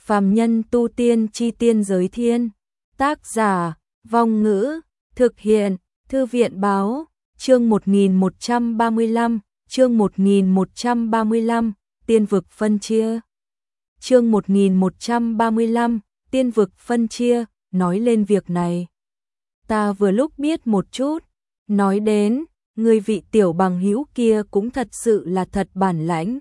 Phàm nhân tu tiên chi tiên giới thiên. Tác giả, Vong Ngữ, thực hiện, Thư viện báo, chương 1135, chương 1135, tiên vực phân chia. Chương 1135, tiên vực phân chia, nói lên việc này. Ta vừa lúc biết một chút, nói đến, người vị tiểu bằng hữu kia cũng thật sự là thật bản lãnh.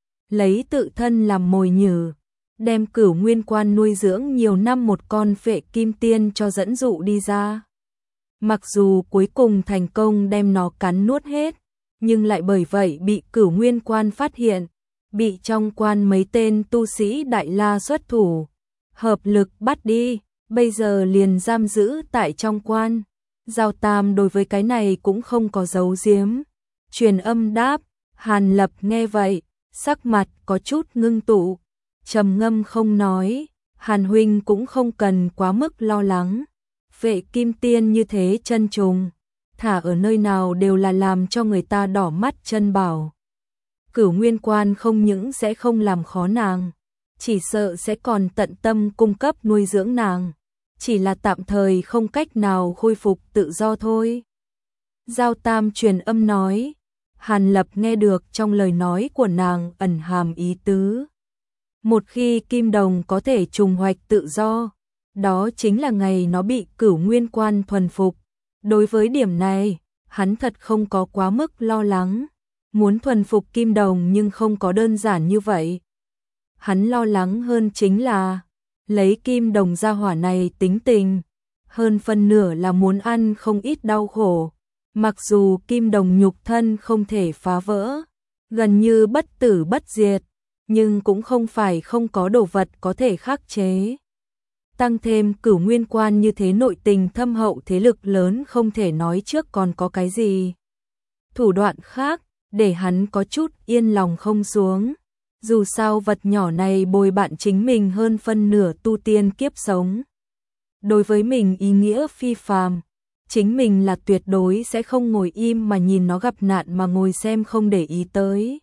Lấy tự thân làm mồi nhử, đem Cửu Nguyên Quan nuôi dưỡng nhiều năm một con phệ kim tiên cho dẫn dụ đi ra. Mặc dù cuối cùng thành công đem nó cắn nuốt hết, nhưng lại bởi vậy bị Cửu Nguyên Quan phát hiện, bị trong quan mấy tên tu sĩ Đại La xuất thủ, hợp lực bắt đi, bây giờ liền giam giữ tại trong quan. Giao Tam đối với cái này cũng không có giấu giếm, truyền âm đáp. Hàn Lập nghe vậy, sắc mặt có chút ngưng tụ, trầm ngâm không nói. Hàn huynh cũng không cần quá mức lo lắng, phệ kim tiên như thế chân trùng, thả ở nơi nào đều là làm cho người ta đỏ mắt chân bảo. Cửu Nguyên Quan không những sẽ không làm khó nàng, chỉ sợ sẽ còn tận tâm cung cấp nuôi dưỡng nàng, chỉ là tạm thời không cách nào khôi phục tự do thôi. Giao Tam truyền âm nói. Hàn Lập nghe được trong lời nói của nàng ẩn hàm ý tứ. Một khi Kim Đồng có thể trùng hoạch tự do, đó chính là ngày nó bị Cửu Nguyên Quan thuần phục. Đối với điểm này, hắn thật không có quá mức lo lắng. Muốn thuần phục Kim Đồng nhưng không có đơn giản như vậy. Hắn lo lắng hơn chính là lấy Kim Đồng gia hỏa này tính tình, hơn phân nửa là muốn ăn không ít đau khổ. Mặc dù Kim Đồng nhục thân không thể phá vỡ, gần như bất tử bất diệt, nhưng cũng không phải không có đồ vật có thể khắc chế. Tăng thêm Cửu Nguyên Quan như thế nội tình thâm hậu, thế lực lớn không thể nói trước còn có cái gì thủ đoạn khác để hắn có chút yên lòng không xuống. Dù sao vật nhỏ này bồi bạn chính mình hơn phân nửa tu tiên kiếp sống, đối với mình ý nghĩa phi phàm. Chính mình là tuyệt đối sẽ không ngồi im mà nhìn nó gặp nạn mà ngồi xem không để ý tới.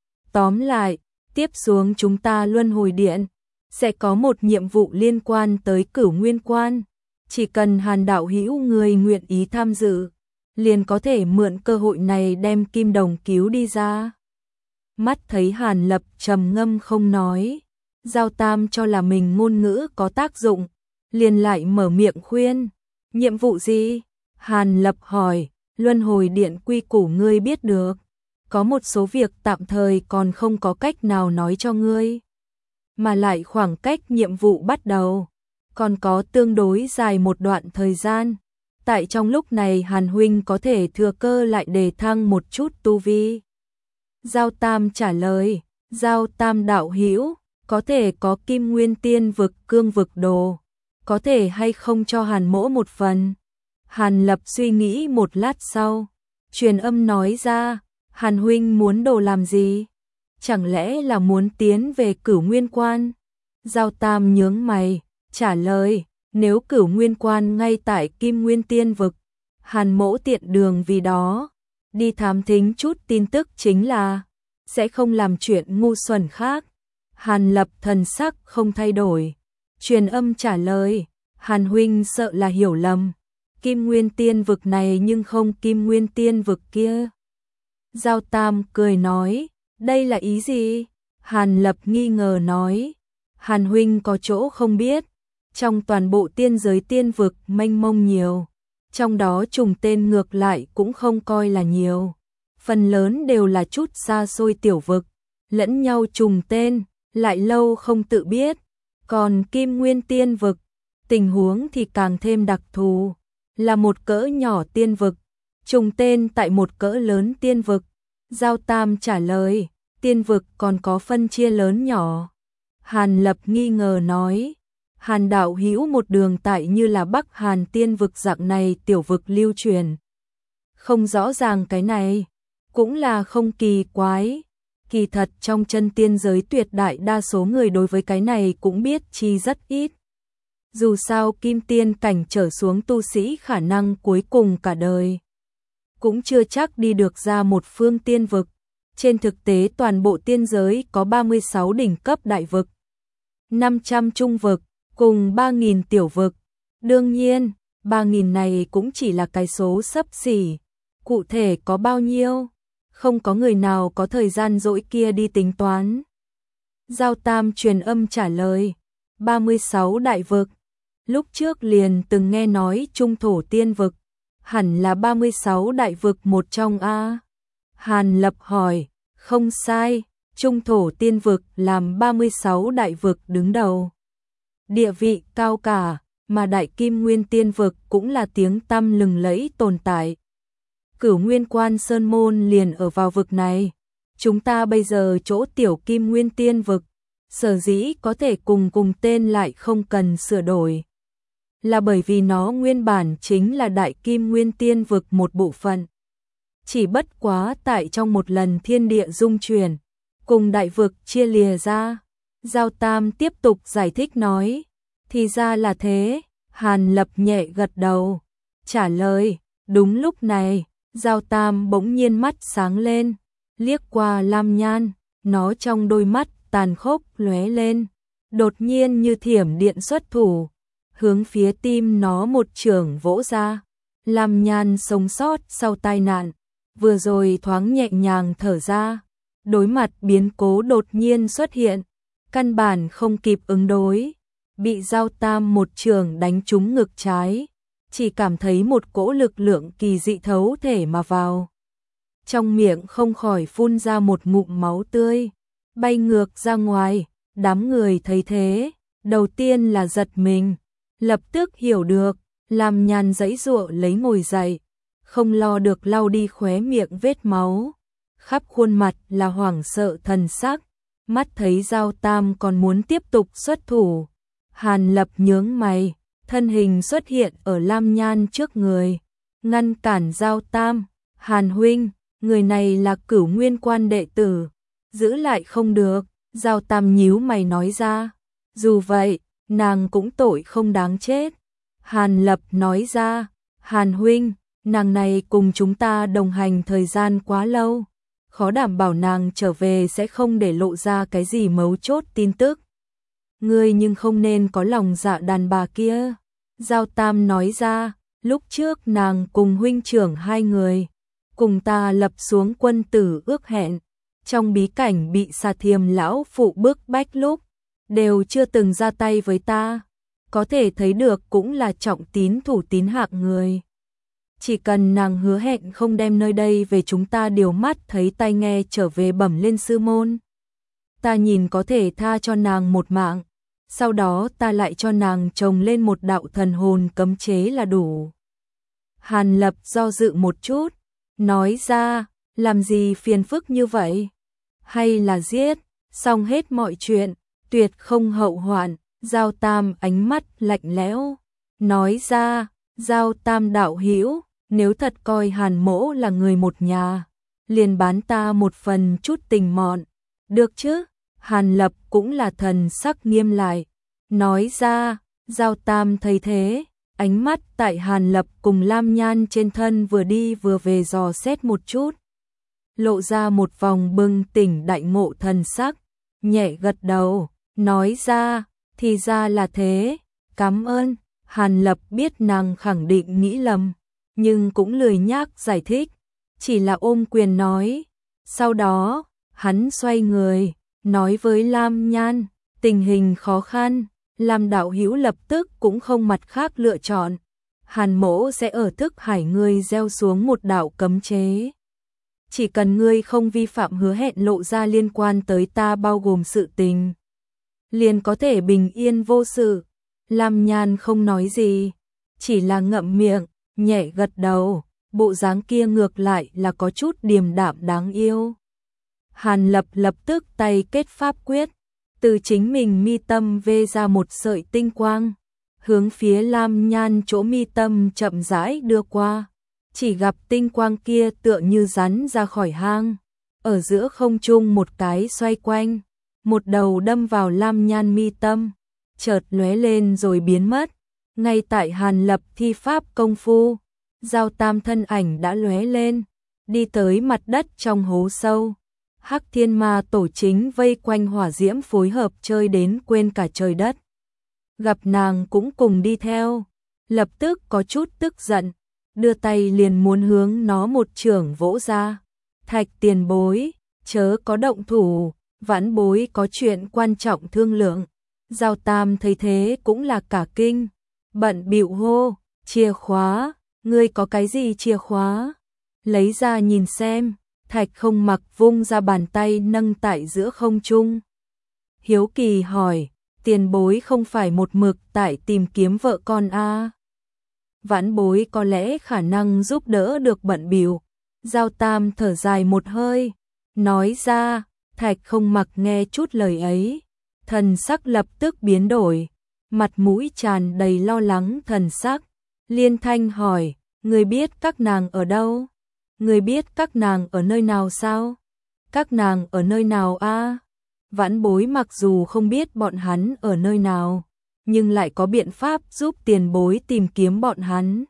Tóm lại, tiếp xuống chúng ta luân hồi điện, sẽ có một nhiệm vụ liên quan tới Cửu Nguyên Quan. Chỉ cần Hàn đạo hữu người nguyện ý tham dự, liền có thể mượn cơ hội này đem Kim Đồng cứu đi ra. Mắt thấy Hàn Lập trầm ngâm không nói, Giao Tam cho là mình ngôn ngữ có tác dụng, liền lại mở miệng khuyên. Nhiệm vụ gì? Hàn Lập hỏi. Luân hồi điện quy củ ngươi biết được, có một số việc tạm thời còn không có cách nào nói cho ngươi, mà lại khoảng cách nhiệm vụ bắt đầu còn có tương đối dài một đoạn thời gian. Tại trong lúc này Hàn huynh có thể thừa cơ lại đề thăng một chút tu vi. Giao Tam trả lời. Giao Tam đạo hữu, có thể có Kim Nguyên Tiên vực cương vực đồ, có thể hay không cho Hàn mỗ một phần? Hàn Lập suy nghĩ một lát sau, truyền âm nói ra. Hàn huynh muốn đồ làm gì? Chẳng lẽ là muốn tiến về Cửu Nguyên Quan? Giao Tam nhướng mày, trả lời. Nếu Cửu Nguyên Quan ngay tại Kim Nguyên Tiên vực, Hàn mỗ tiện đường vì đó đi thám thính chút tin tức chính là sẽ không làm chuyện ngu xuẩn khác. Hàn Lập thần sắc không thay đổi, truyền âm trả lời. Hàn huynh sợ là hiểu lầm, Kim Nguyên Tiên vực này nhưng không Kim Nguyên Tiên vực kia. Giao Tam cười nói. Đây là ý gì? Hàn Lập nghi ngờ nói. Hàn huynh có chỗ không biết, trong toàn bộ tiên giới tiên vực mênh mông nhiều, trong đó trùng tên ngược lại cũng không coi là nhiều, phần lớn đều là chút xa xôi tiểu vực, lẫn nhau trùng tên, lại lâu không tự biết. Còn Kim Nguyên Tiên vực, tình huống thì càng thêm đặc thù, là một cỡ nhỏ tiên vực, trùng tên tại một cỡ lớn tiên vực. Giao Tam trả lời. Tiên vực còn có phân chia lớn nhỏ? Hàn Lập nghi ngờ nói. Hàn đạo hữu một đường tại như là Bắc Hàn tiên vực dạng này tiểu vực lưu truyền, không rõ ràng cái này, cũng là không kỳ quái. Kỳ thật trong chân tiên giới tuyệt đại đa số người đối với cái này cũng biết chi rất ít. Dù sao kim tiên cảnh trở xuống tu sĩ khả năng cuối cùng cả đời cũng chưa chắc đi được ra một phương tiên vực. Trên thực tế toàn bộ tiên giới có 36 đỉnh cấp đại vực, 500 trung vực, cùng 3.000 tiểu vực. Đương nhiên, 3.000 này cũng chỉ là cái số xấp xỉ. Cụ thể có bao nhiêu? Không có người nào có thời gian rỗi kia đi tính toán. Giao Tam truyền âm trả lời, 36 đại vực. Lúc trước liền từng nghe nói trung thổ tiên vực, hẳn là 36 đại vực một trong a. Hàn Lập hỏi, không sai, trung thổ tiên vực làm 36 đại vực đứng đầu. Địa vị cao cả, mà đại kim nguyên tiên vực cũng là tiếng tăm lừng lẫy tồn tại. Cửu Nguyên Quan Sơn Môn liền ở vào vực này. Chúng ta bây giờ chỗ tiểu kim nguyên tiên vực, sở dĩ có thể cùng tên lại không cần sửa đổi, là bởi vì nó nguyên bản chính là đại kim nguyên tiên vực một bộ phận. Chỉ bất quá tại trong một lần thiên địa dung chuyển, cùng đại vực chia lìa ra. Giao Tam tiếp tục giải thích nói, thì ra là thế. Hàn Lập nhẹ gật đầu, trả lời. Đúng lúc này, Giao Tam bỗng nhiên mắt sáng lên, liếc qua Lam Nhan, nó trong đôi mắt tàn khốc lóe lên, đột nhiên như thiểm điện xuất thủ, hướng phía tim nó một chưởng vỗ ra. Lam Nhan sống sót sau tai nạn, vừa rồi thoáng nhẹ nhàng thở ra, đối mặt biến cố đột nhiên xuất hiện, căn bản không kịp ứng đối, bị Giao Tam một chưởng đánh trúng ngực trái, chỉ cảm thấy một cỗ lực lượng kỳ dị thấu thể mà vào. Trong miệng không khỏi phun ra một ngụm máu tươi, bay ngược ra ngoài. Đám người thấy thế, đầu tiên là giật mình, lập tức hiểu được. Lam Nhan giãy giụa lấy ngồi dậy, không lo được lau đi khóe miệng vết máu, khắp khuôn mặt là hoảng sợ thần sắc, mắt thấy Giao Tam còn muốn tiếp tục xuất thủ. Hàn Lập nhướng mày, thân hình xuất hiện ở Lam Nhan trước người, ngăn cản Giao Tam. Hàn huynh, người này là Cửu Nguyên Quan đệ tử, giữ lại không được. Giao Tam nhíu mày nói ra, dù vậy, nàng cũng tội không đáng chết. Hàn Lập nói ra, Hàn huynh, nàng này cùng chúng ta đồng hành thời gian quá lâu, khó đảm bảo nàng trở về sẽ không để lộ ra cái gì mấu chốt tin tức. Ngươi nhưng không nên có lòng dạ đàn bà kia. Giao Tam nói ra, lúc trước nàng cùng huynh trưởng hai người, cùng ta lập xuống quân tử ước hẹn, trong bí cảnh bị Xà Thiềm lão phụ bức bách lúc, đều chưa từng ra tay với ta. Có thể thấy được cũng là trọng tín thủ tín hạng người. Chỉ cần nàng hứa hẹn không đem nơi đây về chúng ta điều mắt thấy tai nghe trở về bẩm lên sư môn, ta nhìn có thể tha cho nàng một mạng, sau đó ta lại cho nàng trồng lên một đạo thần hồn cấm chế là đủ. Hàn Lập do dự một chút, nói ra, làm gì phiền phức như vậy? Hay là giết, xong hết mọi chuyện, tuyệt không hậu hoạn. Giao Tam ánh mắt lạnh lẽo, nói ra, Giao Tam đạo hữu, nếu thật coi Hàn mỗ là người một nhà, liền bán ta một phần chút tình mọn, được chứ? Hàn Lập cũng là thần sắc nghiêm lại, nói ra. Giao Tam thấy thế, ánh mắt tại Hàn Lập cùng Lam Nhan trên thân vừa đi vừa về dò xét một chút, lộ ra một vòng bừng tỉnh đại ngộ thần sắc, nhẹ gật đầu, nói ra, thì ra là thế, cảm ơn. Hàn Lập biết nàng khẳng định nghĩ lầm, nhưng cũng lười nhác giải thích, chỉ là ôm quyền nói. Sau đó, hắn xoay người, nói với Lam Nhan, tình hình khó khăn, Lam đạo hữu lập tức cũng không mặt khác lựa chọn. Hàn mỗ sẽ ở Thức Hải ngươi gieo xuống một đạo cấm chế. Chỉ cần ngươi không vi phạm hứa hẹn lộ ra liên quan tới ta bao gồm sự tình, liền có thể bình yên vô sự. Lam Nhan không nói gì, chỉ là ngậm miệng, nhẹ gật đầu, bộ dáng kia ngược lại là có chút điềm đạm đáng yêu. Hàn Lập lập tức tay kết pháp quyết, từ chính mình mi tâm vê ra một sợi tinh quang, hướng phía Lam Nhan chỗ mi tâm chậm rãi đưa qua. Chỉ gặp tinh quang kia tựa như rắn ra khỏi hang, ở giữa không trung một cái xoay quanh, một đầu đâm vào Lam Nhan mi tâm, chợt lóe lên rồi biến mất. Ngay tại Hàn Lập thi pháp công phu, Giao Tam thân ảnh đã lóe lên, đi tới mặt đất trong hố sâu. Hắc Thiên Ma Tổ chính vây quanh hỏa diễm phối hợp chơi đến quên cả trời đất. Gặp nàng cũng cùng đi theo, lập tức có chút tức giận, đưa tay liền muốn hướng nó một chưởng vỗ ra. Thạch tiền bối, chớ có động thủ, vãn bối có chuyện quan trọng thương lượng. Giao Tam thấy thế cũng là cả kinh, bận bịu hô, chìa khóa, ngươi có cái gì chìa khóa? Lấy ra nhìn xem. Thạch Không Mặc vung ra bàn tay nâng tại giữa không trung. Hiếu kỳ hỏi, tiền bối không phải một mực tại tìm kiếm vợ con a? Vãn bối có lẽ khả năng giúp đỡ được bận bịu. Giao Tam thở dài một hơi, nói ra. Thạch Không Mặc nghe chút lời ấy, thần sắc lập tức biến đổi, mặt mũi tràn đầy lo lắng thần sắc. Liên thanh hỏi, người biết các nàng ở đâu? Người biết các nàng ở nơi nào sao? Các nàng ở nơi nào a? Vãn bối mặc dù không biết bọn hắn ở nơi nào, nhưng lại có biện pháp giúp tiền bối tìm kiếm bọn hắn.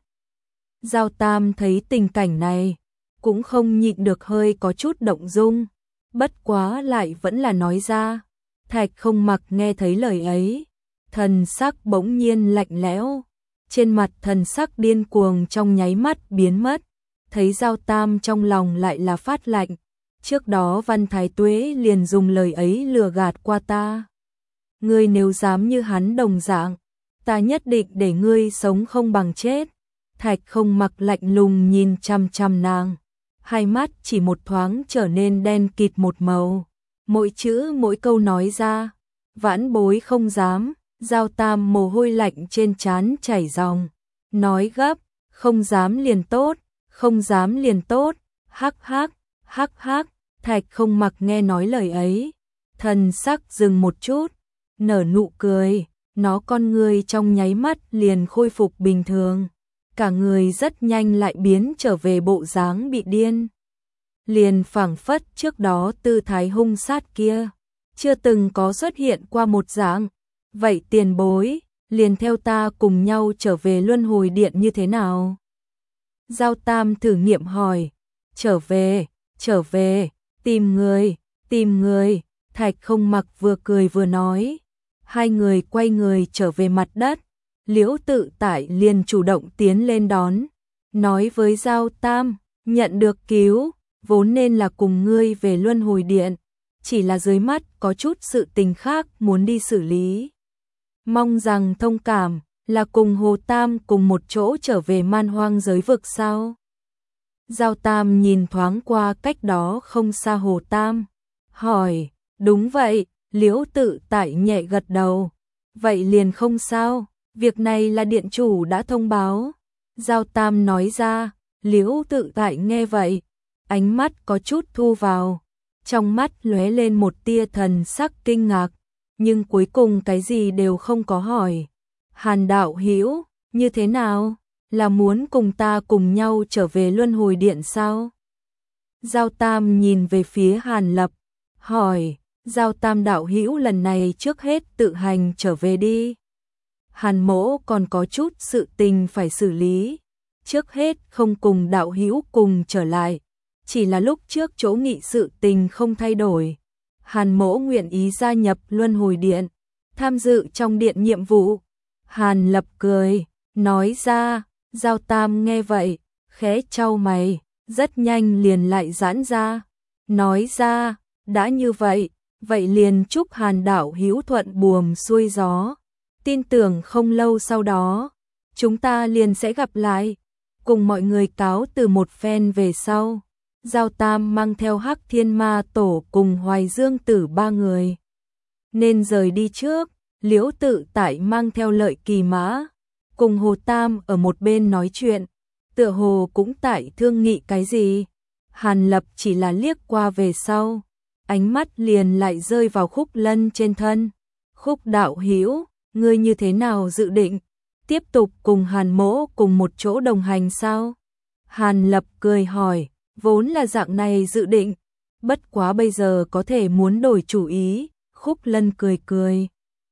Giao Tam thấy tình cảnh này, cũng không nhịn được hơi có chút động dung, bất quá lại vẫn là nói ra. Thạch Không Mặc nghe thấy lời ấy, thần sắc bỗng nhiên lạnh lẽo, trên mặt thần sắc điên cuồng trong nháy mắt biến mất. Thấy Giao Tam trong lòng lại là phát lạnh, trước đó Văn Thái Tuế liền dùng lời ấy lừa gạt qua ta. Ngươi nếu dám như hắn đồng dạng, ta nhất định để ngươi sống không bằng chết. Thạch Không Mặc lạnh lùng nhìn chằm chằm nàng, hai mắt chỉ một thoáng trở nên đen kịt một màu, mỗi chữ mỗi câu nói ra, vãn bối không dám. Giao Tam mồ hôi lạnh trên trán chảy ròng, nói gấp, không dám liền tốt. Không dám liền tốt, hắc hắc, hắc hắc. Thạch Không Mặc nghe nói lời ấy, thần sắc dừng một chút, nở nụ cười, nó con người trong nháy mắt liền khôi phục bình thường, cả người rất nhanh lại biến trở về bộ dáng bị điên. Liền phảng phất trước đó tư thái hung sát kia, chưa từng có xuất hiện qua một dạng. Vậy tiền bối, liền theo ta cùng nhau trở về Luân Hồi Điện như thế nào? Giao Tam thử nghiệm hỏi, trở về, tìm người. Thạch Không Mặc vừa cười vừa nói. Hai người quay người trở về mặt đất, Liễu Tự Tại liền chủ động tiến lên đón, nói với Giao Tam, nhận được cứu, vốn nên là cùng ngươi về Luân Hồi Điện, chỉ là dưới mắt có chút sự tình khác muốn đi xử lý. Mong rằng thông cảm. Là cùng Hồ Tam cùng một chỗ trở về Man Hoang giới vực sao? Giao Tam nhìn thoáng qua cách đó không xa Hồ Tam, hỏi, đúng vậy. Liễu Tự Tại nhẹ gật đầu, vậy liền không sao, việc này là điện chủ đã thông báo. Giao Tam nói ra. Liễu Tự Tại nghe vậy, ánh mắt có chút thu vào, trong mắt lóe lên một tia thần sắc kinh ngạc, nhưng cuối cùng cái gì đều không có hỏi. Hàn đạo hữu, như thế nào? Là muốn cùng ta cùng nhau trở về Luân Hồi Điện sao? Giao Tam nhìn về phía Hàn Lập, hỏi, Giao Tam đạo hữu lần này trước hết tự hành trở về đi. Hàn mỗ còn có chút sự tình phải xử lý, trước hết không cùng đạo hữu cùng trở lại, chỉ là lúc trước chỗ nghị sự tình không thay đổi. Hàn mỗ nguyện ý gia nhập Luân Hồi Điện, tham dự trong điện nhiệm vụ. Hàn Lập cười, nói ra. Giao Tam nghe vậy, khẽ chau mày, rất nhanh liền lại giãn ra, nói ra, đã như vậy, vậy liền chúc Hàn đạo hữu thuận buồm xuôi gió, tin tưởng không lâu sau đó, chúng ta liền sẽ gặp lại. Cùng mọi người cáo từ một phen về sau, Giao Tam mang theo Hắc Thiên Ma Tổ cùng Hoài Dương Tử ba người nên rời đi trước. Liễu Tự Tại mang theo Lợi Kỳ Mã, cùng Hồ Tam ở một bên nói chuyện, tựa hồ cũng tại thương nghị cái gì. Hàn Lập chỉ là liếc qua về sau, ánh mắt liền lại rơi vào Khúc Lân trên thân. Khúc đạo hữu, ngươi như thế nào dự định? Tiếp tục cùng Hàn mỗ cùng một chỗ đồng hành sao? Hàn Lập cười hỏi, vốn là dạng này dự định, bất quá bây giờ có thể muốn đổi chủ ý. Khúc Lân cười cười,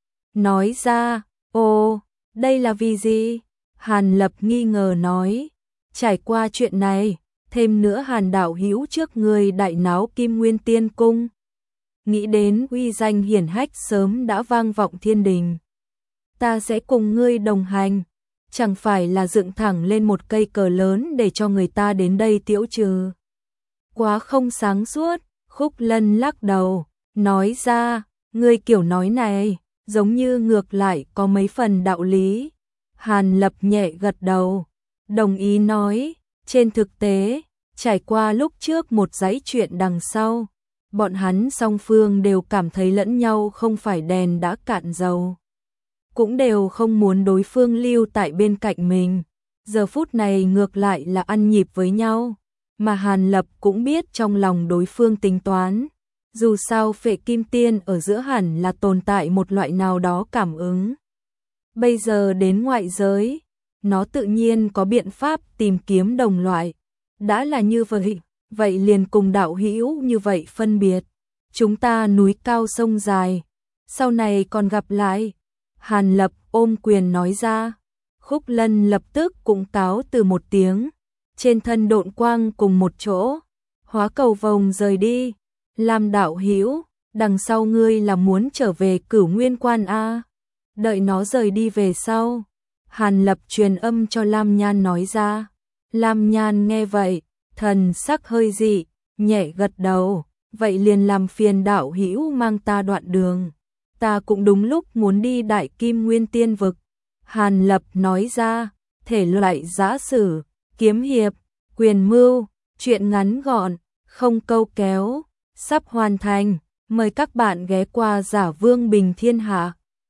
nói ra, ồ, đây là vì gì? Hàn Lập nghi ngờ nói, trải qua chuyện này, thêm nữa Hàn đạo hữu trước người đại náo Kim Nguyên Tiên Cung. Nghĩ đến uy danh hiển hách sớm đã vang vọng thiên đình. Ta sẽ cùng ngươi đồng hành, chẳng phải là dựng thẳng lên một cây cờ lớn để cho người ta đến đây tiễu trừ. Quá không sáng suốt, Khúc Lân lắc đầu, nói ra, ngươi kiểu nói này, giống như ngược lại có mấy phần đạo lý. Hàn Lập nhẹ gật đầu, đồng ý nói, trên thực tế, trải qua lúc trước một dãy chuyện đằng sau, bọn hắn song phương đều cảm thấy lẫn nhau không phải đèn đã cạn dầu. Cũng đều không muốn đối phương lưu tại bên cạnh mình. Giờ phút này ngược lại là ăn nhịp với nhau. Mà Hàn Lập cũng biết trong lòng đối phương tính toán. Dù sao Phệ Kim Tiên ở giữa hẳn là tồn tại một loại nào đó cảm ứng. Bây giờ đến ngoại giới, nó tự nhiên có biện pháp tìm kiếm đồng loại. Đã là như vậy, vậy liền cùng đạo hữu như vậy phân biệt. Chúng ta núi cao sông dài, sau này còn gặp lại. Hàn Lập ôm quyền nói ra. Khúc Lân lập tức cũng cáo từ một tiếng, trên thân độn quang cùng một chỗ, hóa cầu vồng rời đi. Lam đạo hữu, đằng sau ngươi là muốn trở về Cửu Nguyên Quan a? Đợi nó rời đi về sau. Hàn Lập truyền âm cho Lam Nhan nói ra. Lam Nhan nghe vậy, thần sắc hơi dị, nhẹ gật đầu, vậy liền làm phiền đạo hữu mang ta đoạn đường. Ta cũng đúng lúc muốn đi Đại Kim Nguyên Tiên Vực. Hàn Lập nói ra, thể loại giã sử, kiếm hiệp, quyền mưu, chuyện ngắn gọn, không câu kéo, sắp hoàn thành. Mời các bạn ghé qua Giả Vương Bình Thiên Hạ.